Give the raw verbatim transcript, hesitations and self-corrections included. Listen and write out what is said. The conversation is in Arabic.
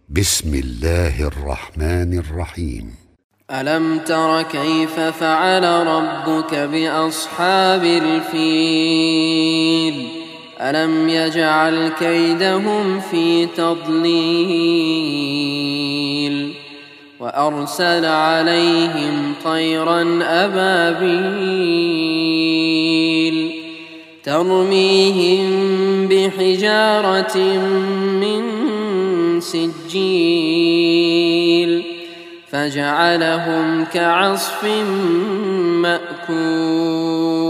بسم الله الرحمن الرحيم. ألم تر كيف فعل ربك بأصحاب الفيل ألم يجعل كيدهم في تضليل وأرسل عليهم طيرا أبابيل ترميهم بحجارة من سجيل فجعلهم كعصف مأكول.